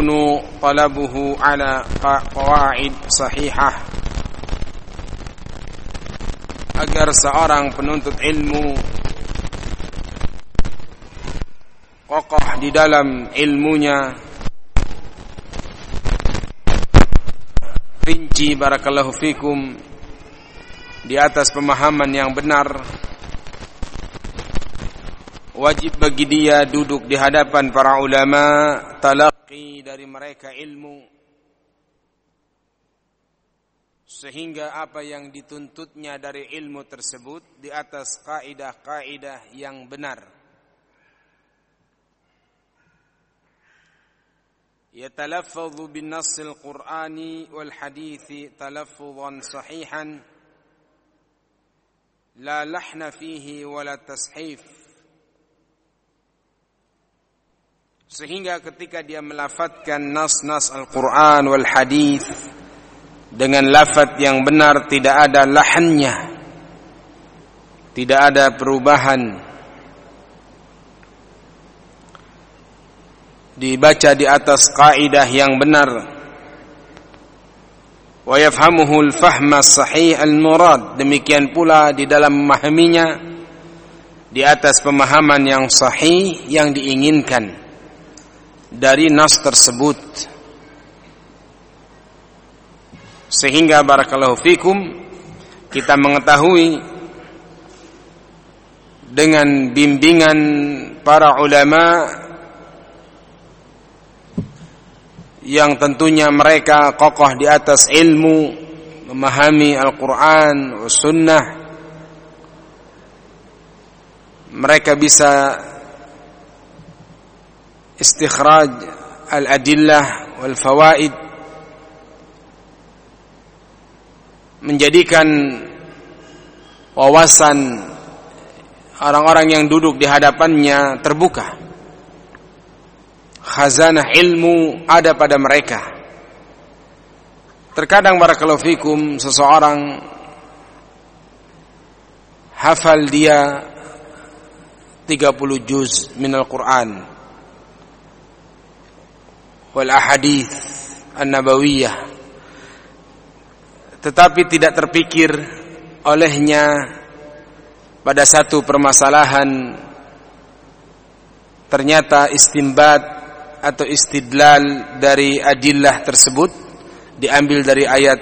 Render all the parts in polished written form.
yakunu talabuhu ala qawaid sahihah, agar seorang penuntut ilmu kokoh di dalam ilmunya, rinci barakallahu fikum di atas pemahaman yang benar. Wajib bagi dia duduk di hadapan para ulama, talaqi dari mereka ilmu, sehingga apa yang dituntutnya dari ilmu tersebut di atas kaidah-kaidah yang benar. Yatalaffadhu bin nassil qur'ani wal hadithi talaffuzan sahihan la lahna fihi wala tashif, sehingga ketika dia melafadzkan nas-nas Al-Quran wal hadith dengan lafadz yang benar, tidak ada lahannya, tidak ada perubahan, dibaca di atas kaidah yang benar. Wa yafhamuhu al-fahma as-sahih al-murad, demikian pula di dalam memahaminya di atas pemahaman yang sahih yang diinginkan dari nas tersebut, sehingga barakallahu fikum kita mengetahui dengan bimbingan para ulama yang tentunya mereka kokoh di atas ilmu, memahami Al-Quran wa Sunnah, mereka bisa istikhraj al-adillah wal fawaid, menjadikan wawasan orang-orang yang duduk di hadapannya terbuka. Khazanah ilmu ada pada mereka. Terkadang barakallahu fikum seseorang hafal dia 30 juz minal Quran wal ahadith an-nabawiyah, tetapi tidak terpikir olehnya pada satu permasalahan ternyata istinbat atau istidlal dari adillah tersebut diambil dari ayat,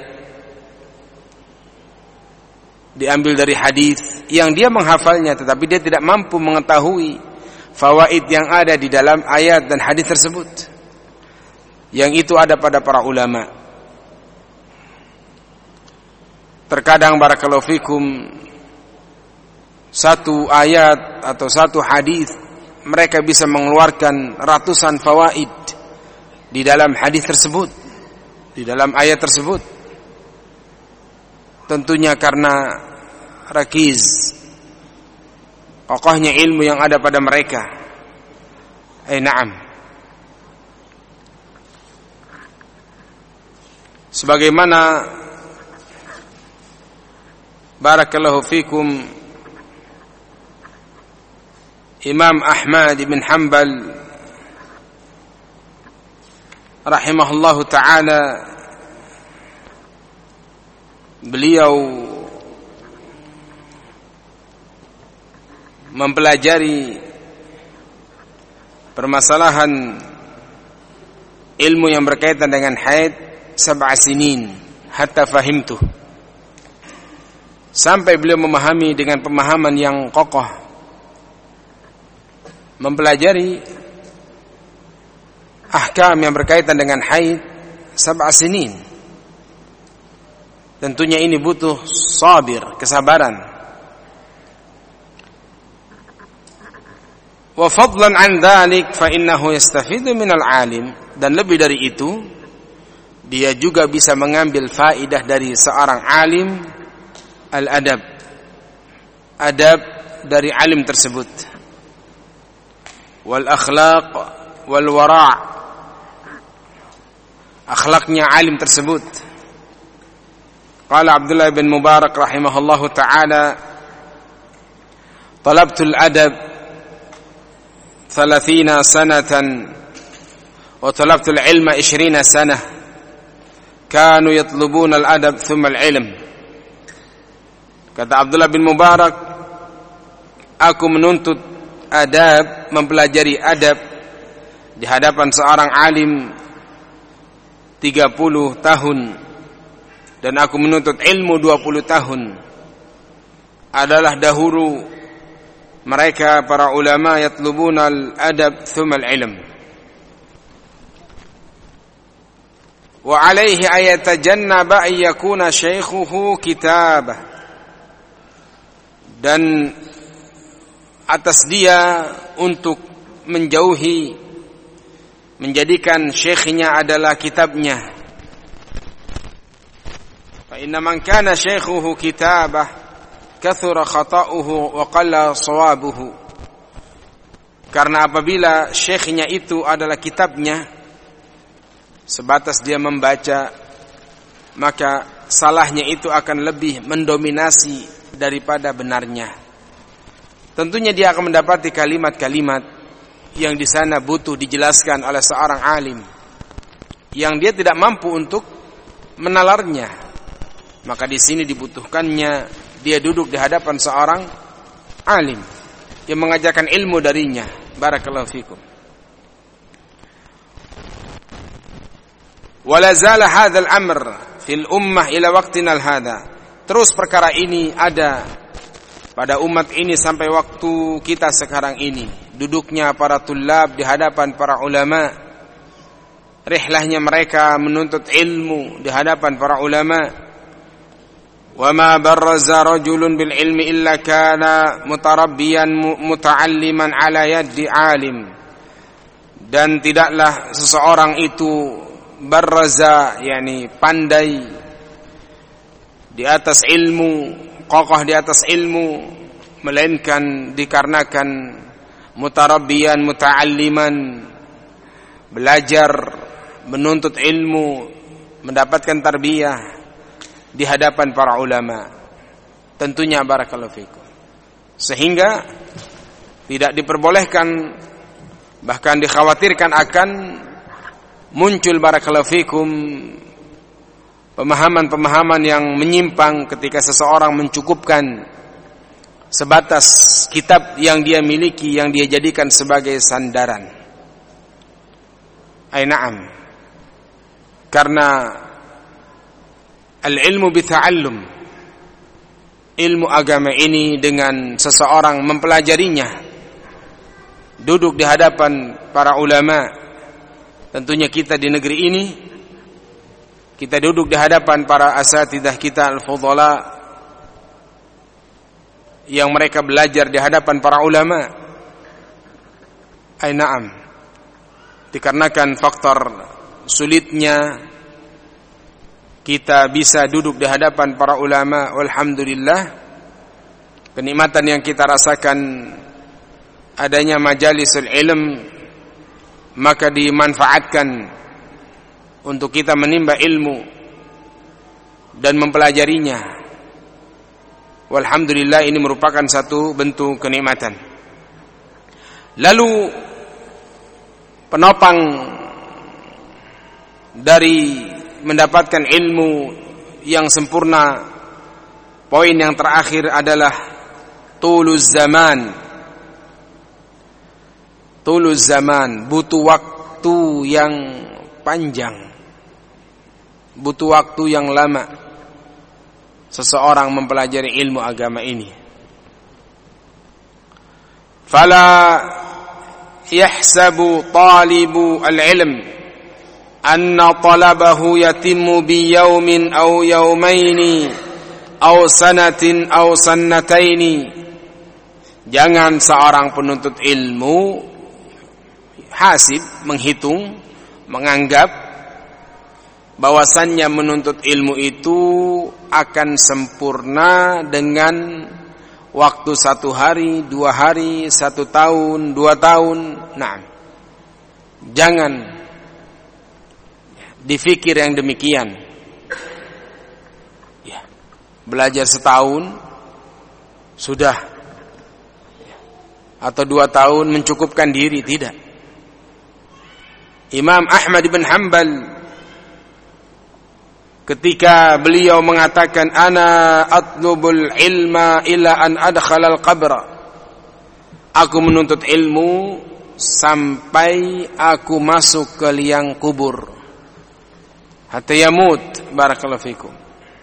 diambil dari hadis yang dia menghafalnya, tetapi dia tidak mampu mengetahui fawaid yang ada di dalam ayat dan hadis tersebut. Yang itu ada pada para ulama. Terkadang barakallahu fikum satu ayat atau satu hadis mereka bisa mengeluarkan ratusan fawaid di dalam hadis tersebut, di dalam ayat tersebut. Tentunya karena rakiz, kokohnya ilmu yang ada pada mereka. Na'am. Sebagaimana barakallahu fikum Imam Ahmad bin Hanbal rahimahullahu ta'ala, beliau mempelajari permasalahan ilmu yang berkaitan dengan haid 7 sinin hatta fahimtu, sampai beliau memahami dengan pemahaman yang kokoh, mempelajari ahkam yang berkaitan dengan haid 7 sinin. Tentunya ini butuh sabir, kesabaran. Wa fadlan an dzalik fa innahu yastafidu minal alim, dan lebih dari itu dia juga bisa mengambil faidah dari seorang alim, al-adab, adab dari alim tersebut, wal akhlaq wal wara', akhlaknya alim tersebut. Qala Abdullah bin Mubarak rahimahullahu ta'ala, talabtul adab 30 sanatan wa talabtul ilma 20 sanah kanu yatlubuna al-adab thumma al-ilm. Kata Abdullah bin Mubarak, aku menuntut adab, mempelajari adab di hadapan seorang alim 30 tahun, dan aku menuntut ilmu 20 tahun. Adalah dahulu mereka para ulama yatlubuna al-adab thumma al-ilm. Wa alaihi ayatajannaba ay yakuna syaikhuhu kitabah, dan atas dia untuk menjauhi, menjadikan syekhnya adalah kitabnya. Fa inna man kana syaikhuhu kitabah kathura khata'uhu wa qalla shawabuhu. Karena apabila syekhnya itu adalah kitabnya, sebatas dia membaca, maka salahnya itu akan lebih mendominasi daripada benarnya. Tentunya dia akan mendapati kalimat-kalimat yang di sana butuh dijelaskan oleh seorang alim, yang dia tidak mampu untuk menalarnya. Maka di sini dibutuhkannya dia duduk di hadapan seorang alim yang mengajarkan ilmu darinya. Barakallahu fikum. Wala zala hadzal amr fil ummah ila waqtina hadha. Terus perkara ini ada pada umat ini sampai waktu kita sekarang ini. Duduknya para tulab di hadapan para ulama, rihlahnya mereka menuntut ilmu di hadapan para ulama. Wa ma barraza rajulun bil ilmi illa kana mutarabbiyan muta'alliman ala yaddi alim. Dan tidaklah seseorang itu barraza, yani pandai di atas ilmu, kokoh di atas ilmu, melainkan dikarenakan mutarabbiyan muta'alliman, belajar, menuntut ilmu, mendapatkan tarbiyah di hadapan para ulama. Tentunya barakallahu fikum. Sehingga tidak diperbolehkan, bahkan dikhawatirkan akan muncul barakallahu fikum pemahaman-pemahaman yang menyimpang ketika seseorang mencukupkan sebatas kitab yang dia miliki, yang dia jadikan sebagai sandaran. Na'am. Karena al-ilmu bita'allum, ilmu agama ini dengan seseorang mempelajarinya, duduk di hadapan para ulama. Tentunya kita di negeri ini, kita duduk di hadapan para asatidah kita al-fudhala, yang mereka belajar di hadapan para ulama. Na'am. Dikarenakan faktor sulitnya kita bisa duduk di hadapan para ulama, walhamdulillah, kenikmatan yang kita rasakan adanya majalisul ilm, maka dimanfaatkan untuk kita menimba ilmu dan mempelajarinya. Walhamdulillah, ini merupakan satu bentuk kenikmatan. Lalu penopang dari mendapatkan ilmu yang sempurna, poin yang terakhir adalah tuluz zaman. Tuluz zaman, butuh waktu yang panjang, butuh waktu yang lama seseorang mempelajari ilmu agama ini. Fala yahsabu talibu al-ilm anna talabahu yatimmu bi yawmin aw yawmaini aw sanatin aw sannataini. Jangan seorang penuntut ilmu hasib, menghitung, menganggap bahwasannya menuntut ilmu itu akan sempurna dengan waktu 1 hari, 2 hari, 1 tahun, 2 tahun. Nah, jangan difikir yang demikian. Ya, belajar setahun sudah, atau 2 tahun mencukupkan diri, tidak. Imam Ahmad bin Hanbal ketika beliau mengatakan ana atlubul ilma ila an adkhala al-qabra, aku menuntut ilmu sampai aku masuk ke liang kubur, hatta yamut. Barakallahu fikum.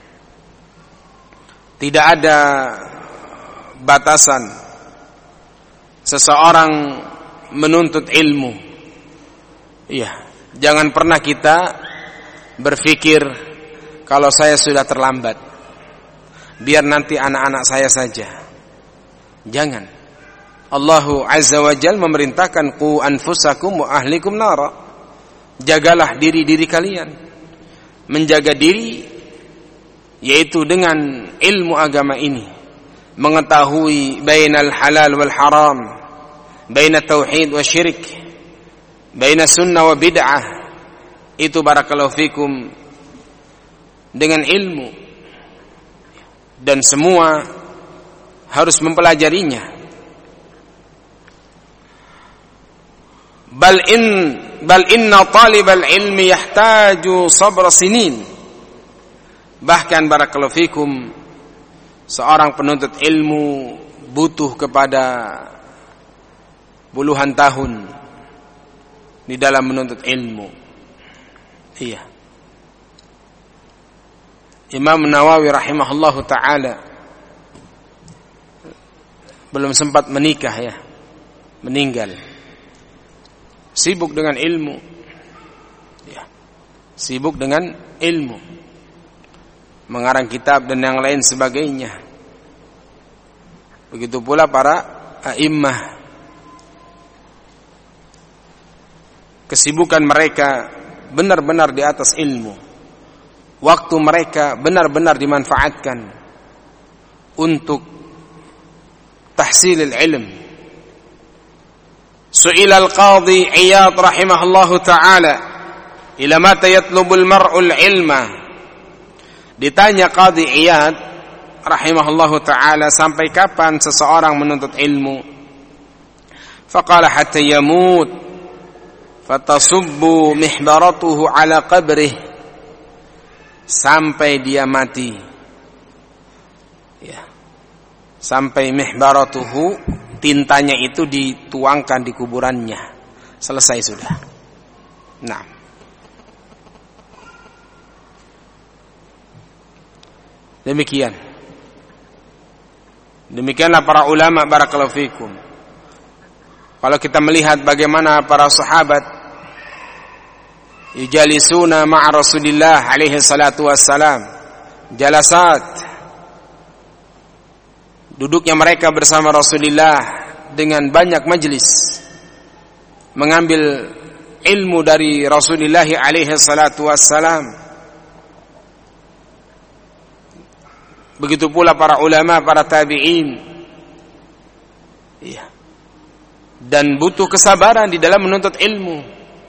Tidak ada batasan seseorang menuntut ilmu. Iya, jangan pernah kita berpikir kalau saya sudah terlambat, biar nanti anak-anak saya saja. Jangan. Allahu Azza wa Jalla memerintahkan qu anfusakum wa ahlikum nara. Jagalah diri-diri kalian. Menjaga diri yaitu dengan ilmu agama ini, mengetahui bainal halal wal haram, bainat tauhid wa syirik, bainas sunnah wa bid'ah. Itu barakallahu fikum dengan ilmu, dan semua harus mempelajarinya. Bal inna talibal ilmi yahtaju sabra sinin. Bahkan barakallahu fikum, seorang penuntut ilmu butuh kepada puluhan tahun di dalam menuntut ilmu. Iya. Imam Nawawi rahimahullahu ta'ala belum sempat menikah ya, meninggal. Sibuk dengan ilmu ya. Sibuk dengan ilmu, mengarang kitab dan yang lain sebagainya. Begitu pula para a'immah, kesibukan mereka benar-benar di atas ilmu. Waktu mereka benar-benar dimanfaatkan untuk tahsilil ilm. Su'ila al-qadhi Iyad rahimahullahu ta'ala, ila mata yatlubul mar'ul ilma. Ditanya Qadhi Iyad rahimahullahu ta'ala, sampai kapan seseorang menuntut ilmu? Faqala hatta yamut fatasubbu mihbaratuhu ala qabrih, sampai dia mati ya, sampai mihbaratuhu, tintanya itu dituangkan di kuburannya, selesai sudah. Nah, demikianlah para ulama barakallahu fikum. Kalau kita melihat bagaimana para sahabat yujalisuna ma'a Rasulillah alaihi salatu wassalam, jalasat, duduknya mereka bersama Rasulullah dengan banyak majlis, mengambil ilmu dari Rasulullah alaihi salatu wassalam. Begitu pula para ulama, para tabi'in. Iya. Dan butuh kesabaran di dalam menuntut ilmu.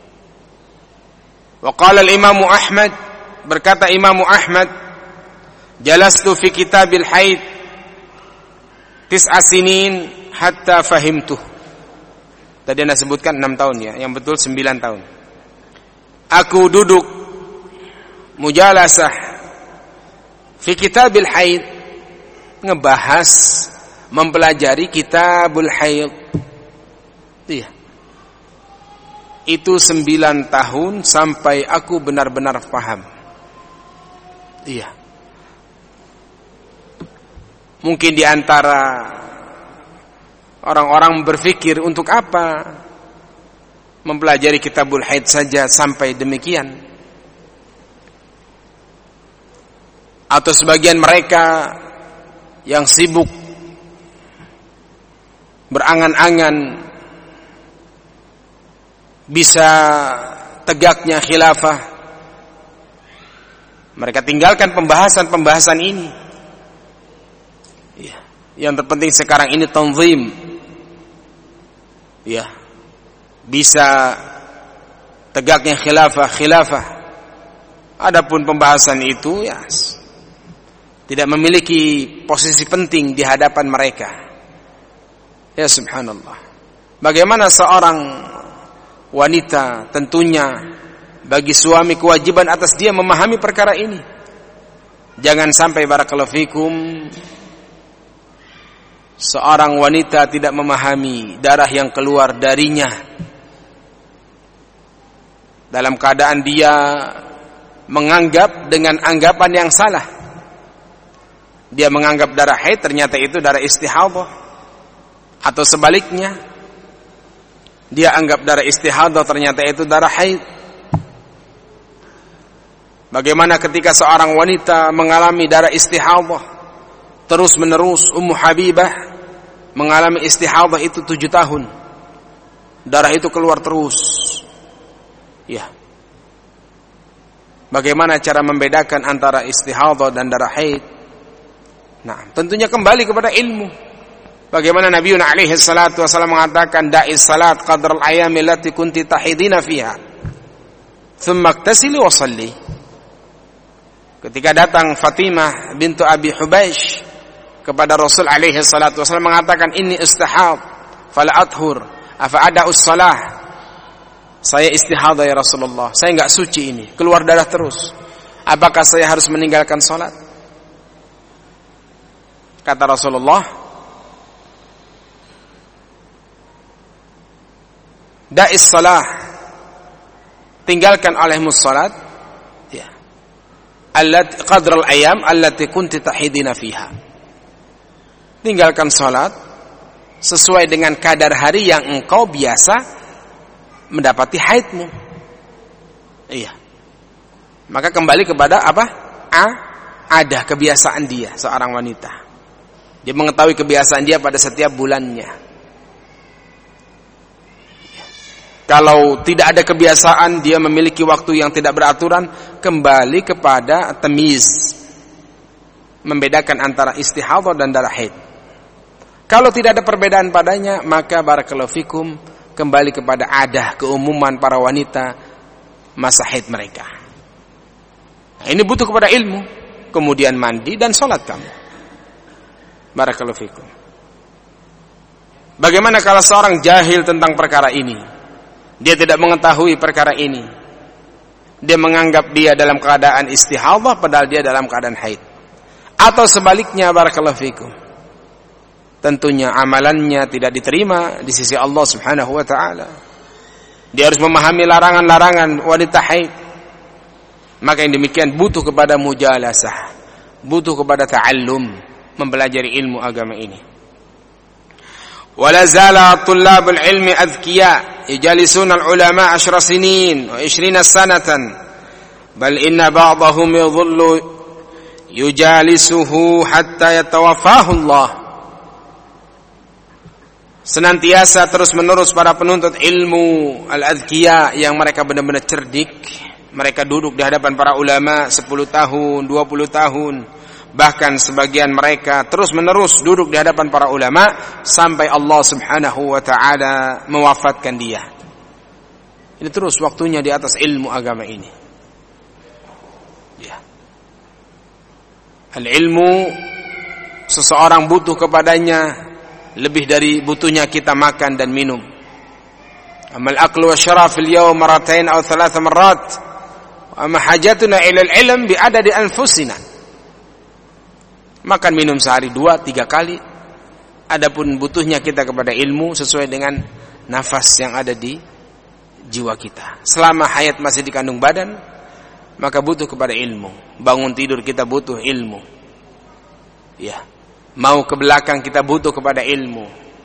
Wa qala al-Imam Ahmad, berkata Imam Ahmad, jalastu fi kitabil haid 9 sinin hatta fahimtuh. Tadi Anda sebutkan 6 tahun ya, yang betul 9 tahun. Aku duduk mujalasah fi kitabil haid, ngebahas, mempelajari kitabul haid. Iya. Itu 9 tahun sampai aku benar-benar paham. Iya. Mungkin di antara orang-orang berpikir, untuk apa mempelajari kitabul haid saja sampai demikian? Atau sebagian mereka yang sibuk berangan-angan bisa tegaknya khilafah, mereka tinggalkan pembahasan-pembahasan ini. Ya, yang terpenting sekarang ini tanzim. Ya, bisa tegaknya khilafah. Adapun pembahasan itu ya tidak memiliki posisi penting di hadapan mereka. Ya subhanallah. Bagaimana seorang wanita tentunya bagi suami kewajiban atas dia memahami perkara ini. Jangan sampai barakallahu fikum seorang wanita tidak memahami darah yang keluar darinya dalam keadaan dia menganggap dengan anggapan yang salah. Dia menganggap darah haid ternyata itu darah istihadhah, atau sebaliknya dia anggap darah istihadhah ternyata itu darah haid. Bagaimana ketika seorang wanita mengalami darah istihadhah terus menerus? Ummu Habibah mengalami istihadhah itu 7 tahun. Darah itu keluar terus. Ya. Bagaimana cara membedakan antara istihadhah dan darah haid? Nah, tentunya kembali kepada ilmu. Bagaimana Nabi alaihi salatu wasallam mengatakan da'is salat qadral ayami allati kunti tahidina fiha. Thumma iktasili wa shalli. Ketika datang Fatimah bintu Abi Hubaish kepada Rasul alaihi salatu wasallam mengatakan inni istihad fala athur afa ada'us salah. Saya istihadhah ya Rasulullah, saya enggak suci ini, keluar darah terus. Apakah saya harus meninggalkan salat? Kata Rasulullah, da'is salah, tinggalkan olehmu salat, ya. Allati qadral ayam allati kunti tahidina fiha. Tinggalkan salat sesuai dengan kadar hari yang engkau biasa mendapati haidmu. Iya. Maka kembali kepada apa? Ada kebiasaan dia, seorang wanita. Dia mengetahui kebiasaan dia pada setiap bulannya. Kalau tidak ada kebiasaan, dia memiliki waktu yang tidak beraturan, kembali kepada tamyiz, membedakan antara istihadhah dan darah haid. Kalau tidak ada perbedaan padanya, maka barakallahu fikum, kembali kepada adah keumuman para wanita masa haid mereka. Nah, ini butuh kepada ilmu, kemudian mandi dan sholat kamu. Barakallahu fikum. Bagaimana kalau seorang jahil tentang perkara ini? Dia tidak mengetahui perkara ini. Dia menganggap dia dalam keadaan istihadhah padahal dia dalam keadaan haid. Atau sebaliknya, barakallahu fikum. Tentunya amalannya tidak diterima di sisi Allah Subhanahu wa taala. Dia harus memahami larangan-larangan wanita haid. Maka yang demikian butuh kepada mujalasah, butuh kepada ta'allum, mempelajari ilmu agama ini. Wala zala tullabul ilmi adhkiya yajalisuna al-ulama 10 sinin wa 20 sanatan bal inna ba'dahum yadhullu yujalisuhu hatta yatawaffahu Allah. Senantiasa terus menerus para penuntut ilmu al-adhkiya yang mereka benar-benar cerdik, mereka duduk di hadapan para ulama 10 tahun, 20 tahun, bahkan sebagian mereka terus menerus duduk di hadapan para ulama sampai Allah Subhanahu wa taala mewafatkan dia. Ini terus waktunya di atas ilmu agama ini. Ya. Al-ilmu seseorang butuh kepadanya lebih dari butuhnya kita makan dan minum. Amal aqlu wa syaraf al-yawm maratain aw 3 marrat. Wa ma hajatuna ila al-ilm bi adadi anfusina. Makan minum sehari 2-3 kali. Adapun butuhnya kita kepada ilmu sesuai dengan nafas yang ada di jiwa kita. Selama hayat masih di kandung badan, maka butuh kepada ilmu. Bangun tidur kita butuh ilmu. Ya. Mau ke belakang kita butuh kepada ilmu.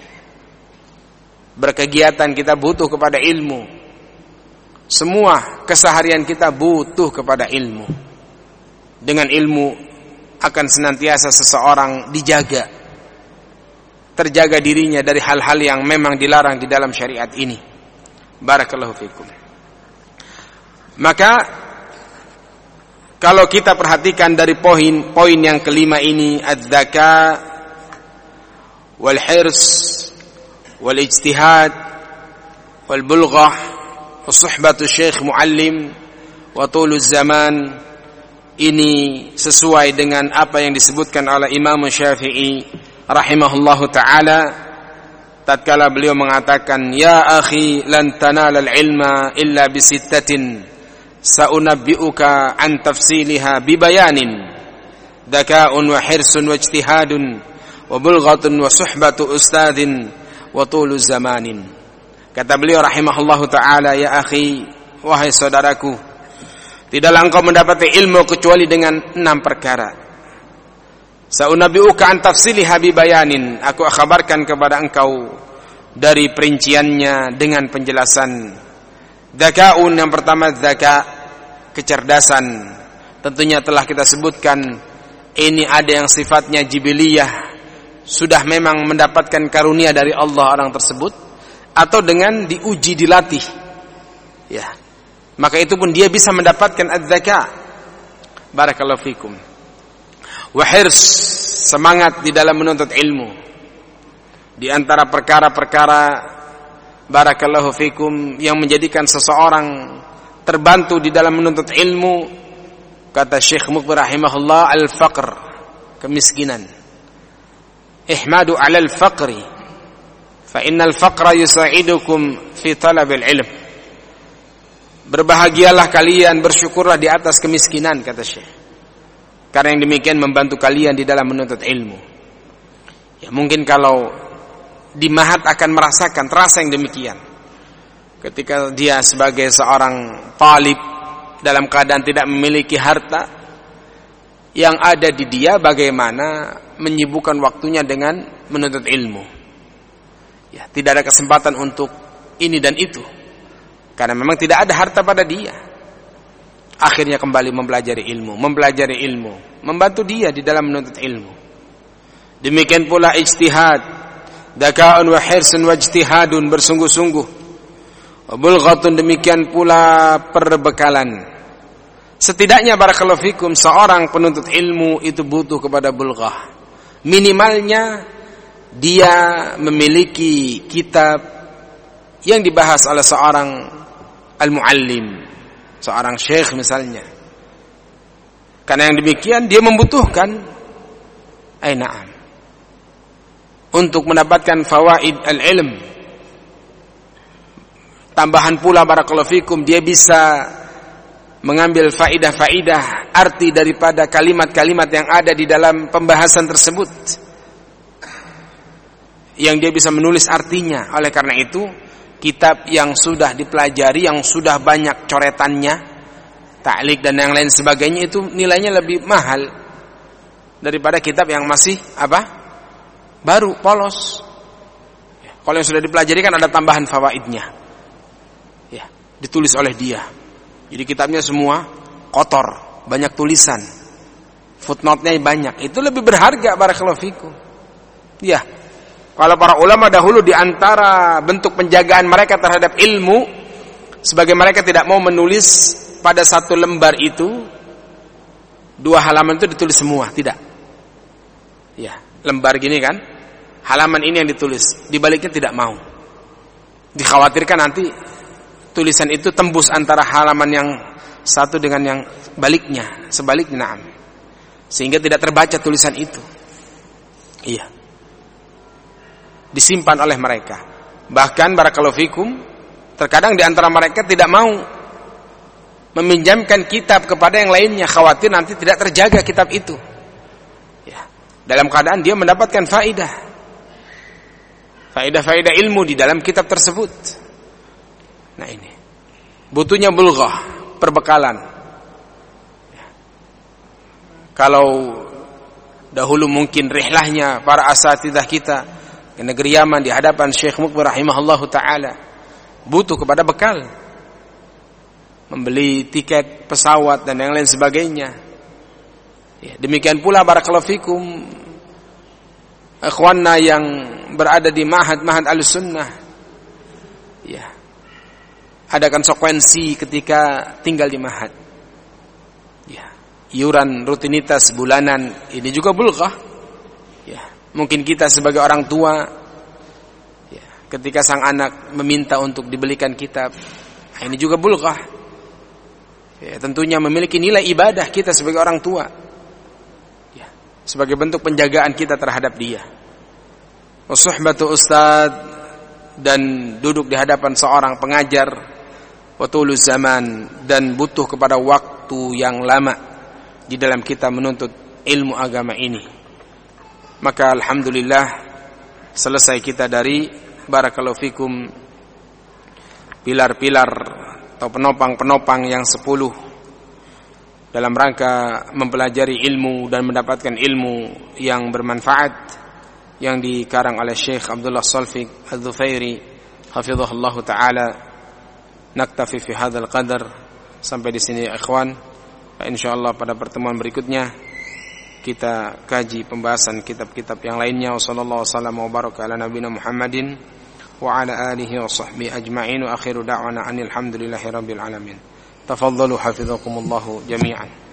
Berkegiatan kita butuh kepada ilmu. Semua keseharian kita butuh kepada ilmu. Dengan ilmu akan senantiasa seseorang dijaga, terjaga dirinya dari hal-hal yang memang dilarang di dalam syariat ini. Barakallahu fikum. Maka kalau kita perhatikan dari poin yang kelima ini, adzaka wal hirs wal ijtihad wal bulghah wa suhbatu syekh muallim wa tuluz zaman, ini sesuai dengan apa yang disebutkan oleh Imam Syafi'i rahimahullahu taala tatkala beliau mengatakan, ya akhi lan tanalal ilma illa bisittatin saunabbi'uka an tafsiliha bibayanin dzaka'un wa hirsun wa ijtihadun wa bulghatun wa suhbatu ustadin wa tulu zamanin. Kata beliau rahimahullahu taala, ya akhi, wahai saudaraku, tidaklah engkau mendapati ilmu kecuali dengan 6 perkara. Saunabi'uka an tafsiliha bibayanin, aku akhbarkan kepada engkau dari perinciannya dengan penjelasan. Dzaka'un, yang pertama dzaka, kecerdasan. Tentunya telah kita sebutkan, ini ada yang sifatnya jibiliyah, sudah memang mendapatkan karunia dari Allah orang tersebut, atau dengan diuji, dilatih. Ya. Maka itu pun dia bisa mendapatkan az-zaka. Barakallahu fikum. Wa hirs, semangat di dalam menuntut ilmu. Di antara perkara-perkara barakallahu fikum yang menjadikan seseorang terbantu di dalam menuntut ilmu, kata Syekh Muqbil rahimahullah, al-faqr, kemiskinan. Ihmadu 'ala al-faqri fa innal faqra yusa'idukum fi talabil ilm. Berbahagialah kalian, bersyukurlah di atas kemiskinan, kata Syekh. Karena yang demikian membantu kalian di dalam menuntut ilmu. Ya, mungkin kalau di Mahat akan merasakan, terasa yang demikian. Ketika dia sebagai seorang talib dalam keadaan tidak memiliki harta, yang ada di dia bagaimana menyibukkan waktunya dengan menuntut ilmu. Ya, tidak ada kesempatan untuk ini dan itu. Karena memang tidak ada harta pada dia. Akhirnya kembali mempelajari ilmu, membantu dia di dalam menuntut ilmu. Demikian pula ijtihad, dzaka'un wa hirsun wa ijtihadun, bersungguh-sungguh. Wa bulghatun, demikian pula perbekalan. Setidaknya barakallahu fikum, seorang penuntut ilmu itu butuh kepada bulghah. Minimalnya dia memiliki kitab yang dibahas oleh seorang al-muallim, seorang syekh misalnya. Karena yang demikian dia membutuhkan na'am, untuk mendapatkan fawaid al-ilm. Tambahan pula barakallahu fikum, dia bisa mengambil faidah-faidah arti daripada kalimat-kalimat yang ada di dalam pembahasan tersebut, yang dia bisa menulis artinya. Oleh karena itu, kitab yang sudah dipelajari, yang sudah banyak coretannya, ta'liq dan yang lain sebagainya, itu nilainya lebih mahal daripada kitab yang masih baru, polos. Kalau yang sudah dipelajari kan ada tambahan fawaidnya, ya, ditulis oleh dia. Jadi kitabnya semua kotor, banyak tulisan, footnote-nya banyak. Itu lebih berharga barakallahu fikum. Ya. Kalau para ulama dahulu, di antara bentuk penjagaan mereka terhadap ilmu, sebagai mereka tidak mau menulis pada satu lembar itu 2 halaman itu ditulis semua, tidak. Ya, lembar gini kan, halaman ini yang ditulis, dibaliknya tidak mau. Dikhawatirkan nanti tulisan itu tembus antara halaman yang satu dengan yang sebaliknya, na'am. Sehingga tidak terbaca tulisan itu. Iya. Disimpan oleh mereka. Bahkan barakallahu fikum, terkadang di antara mereka tidak mau meminjamkan kitab kepada yang lainnya, khawatir nanti tidak terjaga kitab itu. Ya, dalam keadaan dia mendapatkan faidah ilmu di dalam kitab tersebut. Nah ini, butuhnya bulghah, perbekalan. Ya. Kalau dahulu mungkin rihlahnya para asatidzah kita ke negeri Yaman di hadapan Syekh Muqbil rahimahullahu ta'ala, butuh kepada bekal, membeli tiket pesawat dan yang lain sebagainya. Ya, demikian pula barakallahu fikum ikhwanna yang berada di mahad al-sunnah, ya, ada konsekuensi ketika tinggal di mahad. Ya, iuran rutinitas bulanan ini juga bulghah. Ya, mungkin kita sebagai orang tua, ya, ketika sang anak meminta untuk dibelikan kitab, ini juga bulghah. Ya, tentunya memiliki nilai ibadah kita sebagai orang tua, ya, sebagai bentuk penjagaan kita terhadap dia. wa suhbatu ustad, dan duduk di hadapan seorang pengajar, wa tuluz zaman, dan butuh kepada waktu yang lama di dalam kita menuntut ilmu agama ini. Maka alhamdulillah selesai kita dari barakallahu fikum pilar-pilar atau penopang-penopang yang 10 dalam rangka mempelajari ilmu dan mendapatkan ilmu yang bermanfaat yang dikarang oleh Syekh Abdullah Salfiq Al-Dhufairi hafizahullah taala. Naktafi fi hadzal qadar, sampai di sini ya ikhwan. Insyaallah pada pertemuan berikutnya kita kaji pembahasan kitab-kitab yang lainnya. Wassallallahu wasallam wa baraka ala nabiyina Muhammadin wa ala alihi wa sahbihi ajma'in, wa akhiru da'wana anil hamdulillahi rabbil alamin. Tafadhalu hafizakumullahu jami'an.